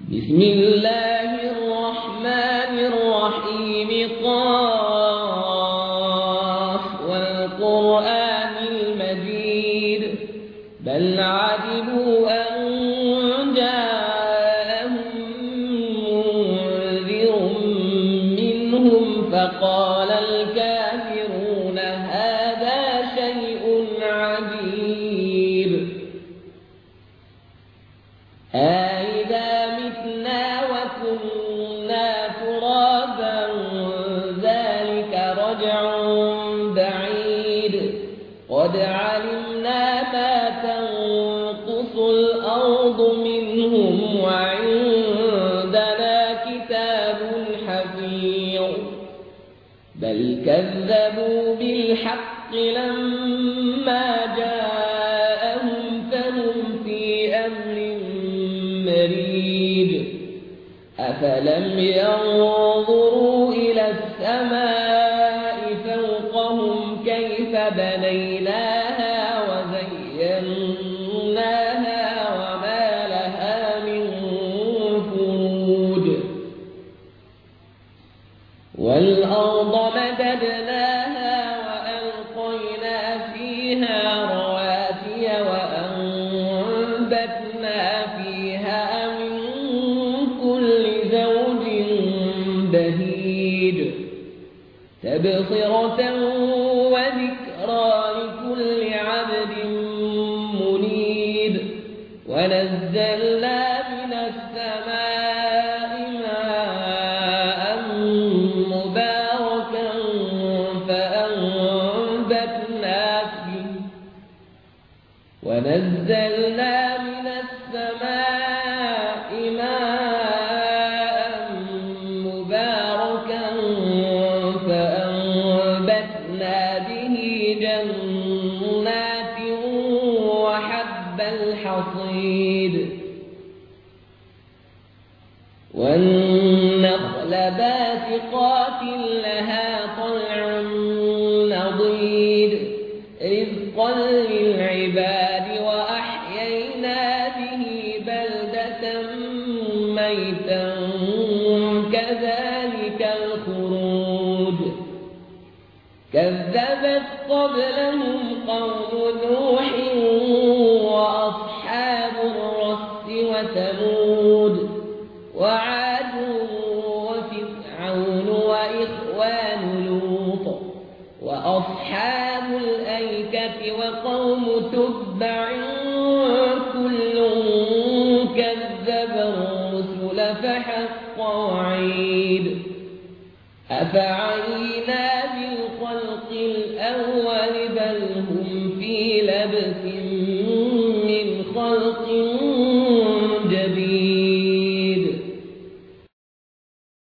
بسم الله الرحمن الرحيم قاف والقرآن المجيد بل عجبوا أن جاءهم منذر منهم فقال الكافرون هذا شيء عجيب أإذا متنا وكنا ترابا ذلك رجع بعيد قد علمنا ما تنقص الأرض منهم وعندنا كتاب حفيظ بل كذبوا بالحق لما جاءهم فهم في أمر مريد أفلم ينظروا إلى السماء فوقهم كيف بنيناها وزيناها وما لها من فروج والأرض مددناها وألقينا فيها رواسي وأنبتنا فيها من كل زوج بهيج تبصرة وذكرى لكل عبد منيب ونزلنا من السماء ماء مباركا فأنبتنا به جنات وحب الحصيد والنخل باسقات لها طلع نضيد رزقا للعباد وأحيينا به بلدة ميتا كذلك الخروج كذبت قبلهم قوم نوح وأصحاب الرس وثمود وعاد وفرعون وإخوان لوط وأصحاب الأيكة وقوم تبع كل كذب الرسل فحق وعيد أفعينا بالقرآن